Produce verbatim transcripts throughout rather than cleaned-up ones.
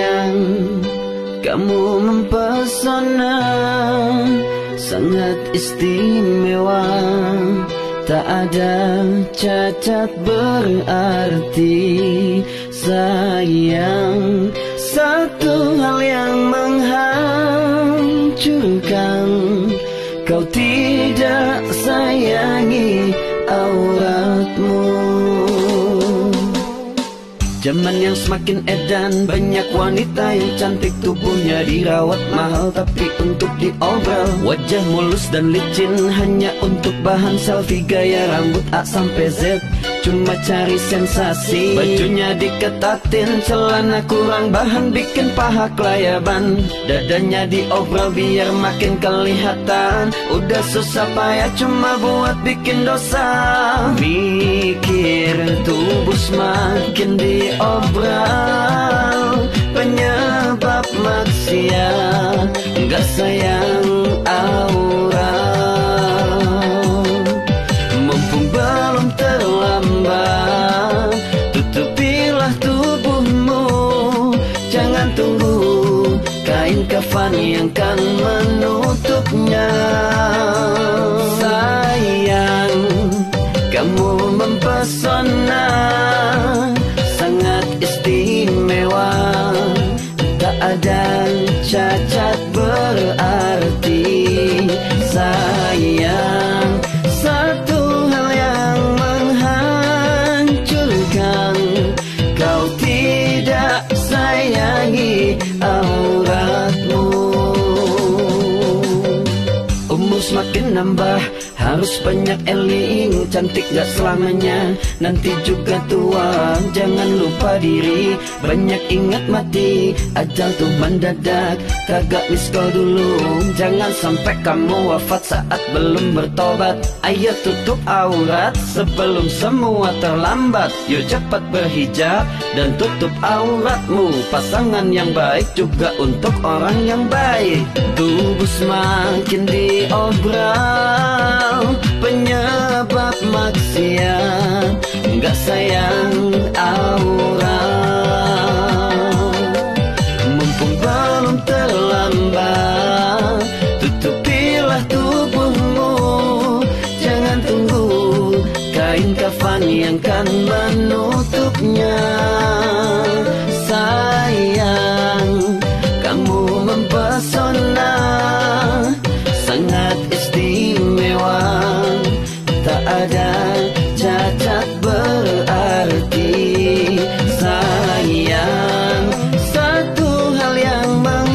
Sayang, kamu mempesona, sangat istimewa. Tak ada cacat berarti. Sayang, satu hal yang menghancurkan, kau tidak sayangi auratmu. Zaman yang semakin edan, banyak wanita yang cantik, tubuhnya dirawat mahal tapi untuk diobrol. Wajah mulus dan licin hanya untuk bahan selfie. Gaya rambut A sampai Z cuma cari sensasi. Bajunya diketatin, celana kurang bahan bikin paha kelayaban. Dadanya diobrol biar makin kelihatan. Udah susah payah cuma buat bikin dosa. Mikir tubuh semakin diobral, penyebab maksiat, gak sayang aurat. Mumpung belum terlambat, tutupilah tubuhmu. Jangan tunggu kain kafan yang kan menutupnya. Sayang, kamu mempesona, sangat istimewa. Tak ada cacat berarti. Sayang, satu hal yang menghancurkan, kau tidak sayangi auratmu. Umur semakin nambah, harus banyak eling. Cantik gak selamanya, nanti juga tua. Jangan lupa diri, banyak ingat mati. Ajal tuh mendadak, kagak miss call dulu. Jangan sampai kamu wafat saat belum bertobat. Ayo tutup aurat sebelum semua terlambat. Yuk cepat berhijab dan tutup auratmu. Pasangan yang baik juga untuk orang yang baik. Tubuh semakin diobral, penyebab maksiat, gak sayang aurat. Mumpung belum terlambat, tutupilah tubuhmu. Jangan tunggu kain kafan yang kan menutupnya. Sayang, kamu mempesona, sangat istimewa. Tak ada cacat berarti. Sayang, satu hal yang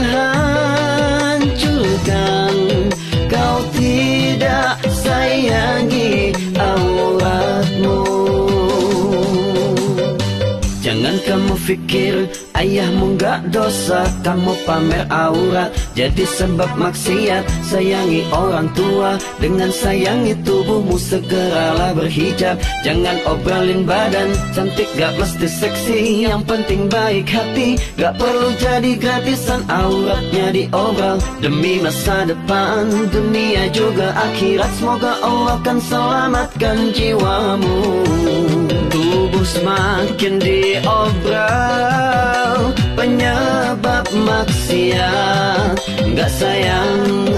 menghancurkan, kau tidak sayangi auratmu. Jangan kamu pikir ayahmu gak dosa, kamu pamer aurat jadi sebab maksiat. Sayangi orang tua dengan sayangi tubuhmu, segeralah berhijab. Jangan obrolin badan, cantik gak mesti seksi. Yang penting baik hati, gak perlu jadi gratisan. Auratnya diobrol demi masa depan, dunia juga akhirat. Semoga Allah akan selamatkan jiwamu. Tubuh semakin diobral, penyebab maksiat, gak sayang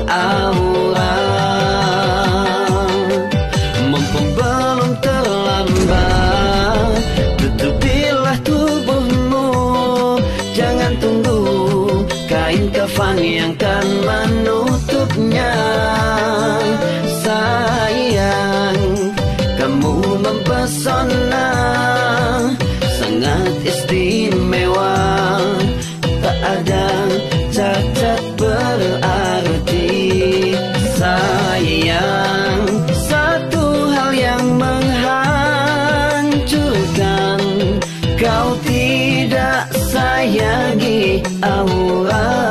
aurat. Mumpung belum terlambat, tutupilah tubuhmu. Jangan tunggu kain kafan yang kan menutupnya. Sayang, kamu mempesona, sangat istimewa. Tak ada cacat berarti. Sayang, satu hal yang menghancurkan, kau tidak sayangi aurat.